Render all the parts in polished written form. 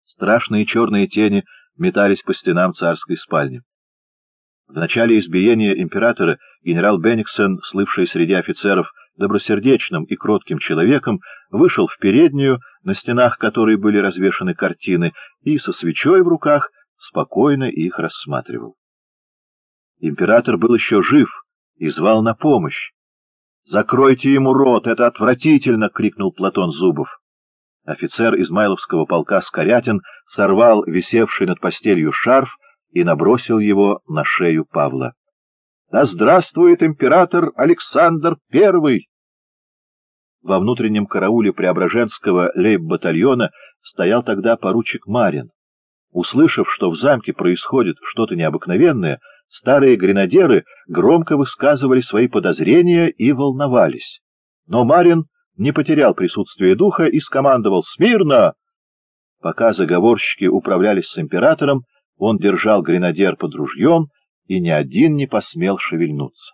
Страшные черные тени метались по стенам царской спальни. В начале избиения императора генерал Бенниксен, слывший среди офицеров добросердечным и кротким человеком, вышел в переднюю, на стенах которой были развешаны картины, и со свечой в руках спокойно их рассматривал. Император был еще жив и звал на помощь. «Закройте ему рот, это отвратительно!» — крикнул Платон Зубов. Офицер Измайловского полка Скорятин сорвал висевший над постелью шарф и набросил его на шею Павла. «Да здравствует император Александр I!» Во внутреннем карауле Преображенского лейб-батальона стоял тогда поручик Марин. Услышав, что в замке происходит что-то необыкновенное, старые гренадеры громко высказывали свои подозрения и волновались. Но Марин не потерял присутствие духа и скомандовал «Смирно!». Пока заговорщики управлялись с императором, он держал гренадер под ружьем, и ни один не посмел шевельнуться.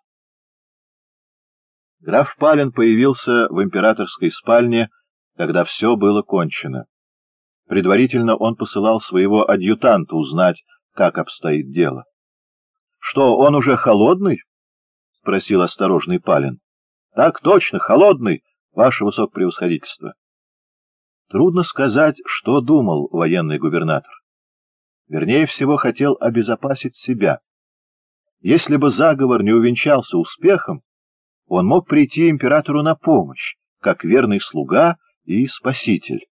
Граф Пален появился в императорской спальне, когда все было кончено. Предварительно он посылал своего адъютанта узнать, как обстоит дело. — Что, он уже холодный? — спросил осторожный Пален. — Так точно, холодный, ваше высокопревосходительство. Трудно сказать, что думал военный губернатор. Вернее всего, хотел обезопасить себя. Если бы заговор не увенчался успехом, он мог прийти императору на помощь, как верный слуга и спаситель.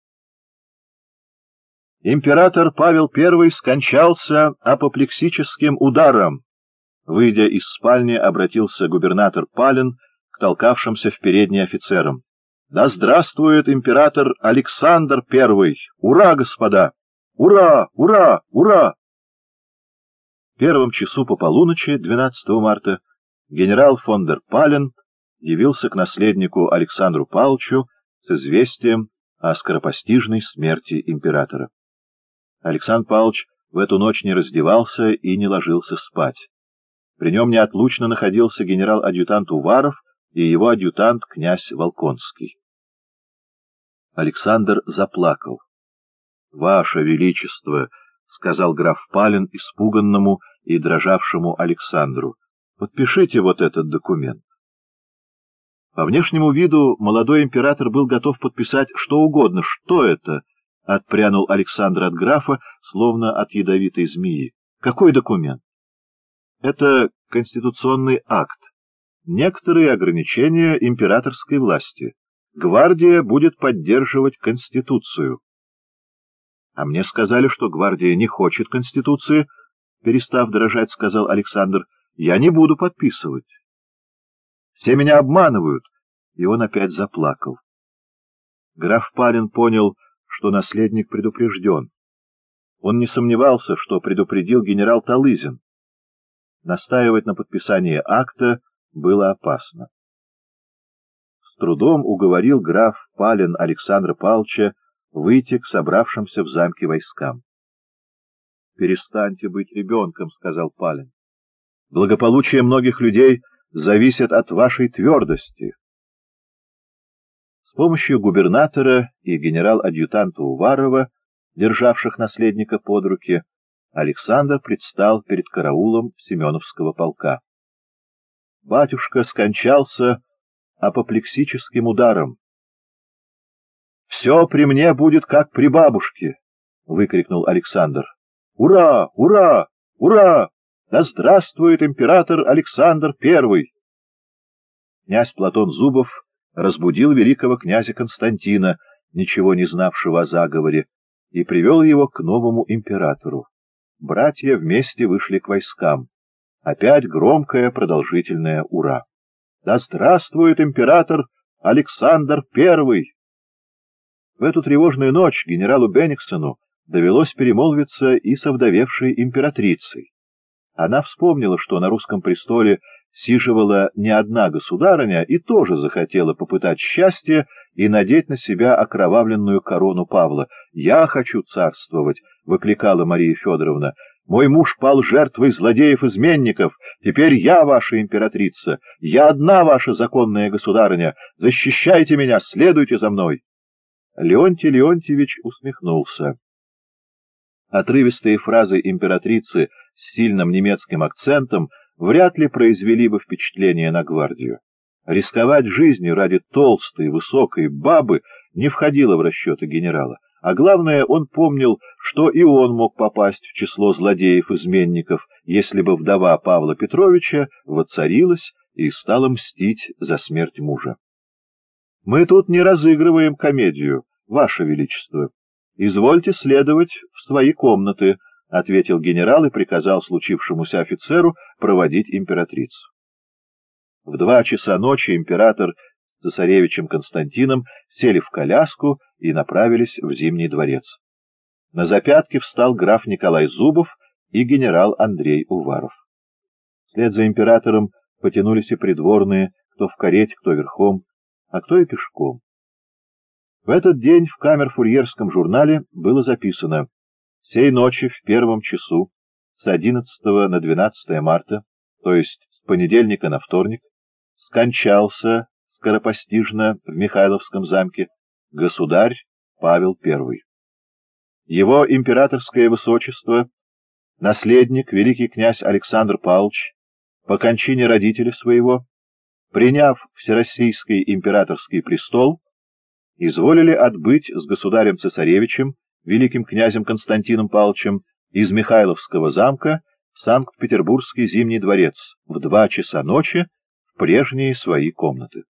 Император Павел I скончался апоплексическим ударом. Выйдя из спальни, обратился губернатор Пален к толкавшимся в передней офицерам. «Да здравствует император Александр I! Ура, господа! Ура! Ура! Ура!» В первом часу по полуночи 12 марта генерал фон дер Пален явился к наследнику Александру Павловичу с известием о скоропостижной смерти императора. Александр Павлович в эту ночь не раздевался и не ложился спать. При нем неотлучно находился генерал-адъютант Уваров и его адъютант князь Волконский. Александр заплакал. — Ваше Величество, — сказал граф Пален испуганному и дрожавшему Александру, — подпишите вот этот документ. По внешнему виду молодой император был готов подписать что угодно. Что это? — отпрянул Александр от графа, словно от ядовитой змеи. — Какой документ? — Это конституционный акт. Некоторые ограничения императорской власти. Гвардия будет поддерживать Конституцию. — А мне сказали, что гвардия не хочет Конституции, — перестав дрожать, сказал Александр. — Я не буду подписывать. Все меня обманывают. И он опять заплакал. Граф Пален понял, что наследник предупрежден. Он не сомневался, что предупредил генерал Талызин. Настаивать на подписании акта было опасно. С трудом уговорил граф Пален Александра Павловича выйти к собравшимся в замке войскам. — Перестаньте быть ребенком, — сказал Пален. — Благополучие многих людей зависит от вашей твердости. С помощью губернатора и генерал-адъютанта Уварова, державших наследника под руки, Александр предстал перед караулом Семеновского полка. Батюшка скончался апоплексическим ударом. — Все при мне будет, как при бабушке! — выкрикнул Александр. — Ура! Ура! Ура! Да здравствует император Александр I! Князь Платон Зубов разбудил великого князя Константина, ничего не знавшего о заговоре, и привел его к новому императору. Братья вместе вышли к войскам. Опять громкое продолжительное «Ура!». Да здравствует император Александр I! В эту тревожную ночь генералу Бенниксену довелось перемолвиться и с овдовевшей императрицей. Она вспомнила, что на русском престоле сиживала не одна государыня, и тоже захотела попытать счастье и надеть на себя окровавленную корону Павла. «Я хочу царствовать!» — выкликала Мария Федоровна. «Мой муж пал жертвой злодеев-изменников. Теперь я ваша императрица. Я одна ваша законная государыня. Защищайте меня, следуйте за мной!» Леонтий Леонтьевич усмехнулся. Отрывистые фразы императрицы с сильным немецким акцентом вряд ли произвели бы впечатление на гвардию. Рисковать жизнью ради толстой, высокой бабы не входило в расчеты генерала, а главное, он помнил, что и он мог попасть в число злодеев-изменников, если бы вдова Павла Петровича воцарилась и стала мстить за смерть мужа. «Мы тут не разыгрываем комедию, Ваше Величество. Извольте следовать в свои комнаты», — ответил генерал и приказал случившемуся офицеру проводить императрицу. В 2 часа ночи император с цесаревичем Константином сели в коляску и направились в Зимний дворец. На запятки встал граф Николай Зубов и генерал Андрей Уваров. Вслед за императором потянулись и придворные, кто в карете, кто верхом, а кто и пешком. В этот день в камер-фурьерском журнале было записано: «Сей ночи в 1 часу с 11 на 12 марта, то есть с понедельника на вторник, скончался скоропостижно в Михайловском замке государь Павел I. Его императорское высочество, наследник великий князь Александр Павлович, по кончине родителя своего, приняв всероссийский императорский престол, изволили отбыть с государем-цесаревичем, великим князем Константином Павловичем, из Михайловского замка в Санкт-Петербургский Зимний дворец в 2 часа ночи в прежние свои комнаты.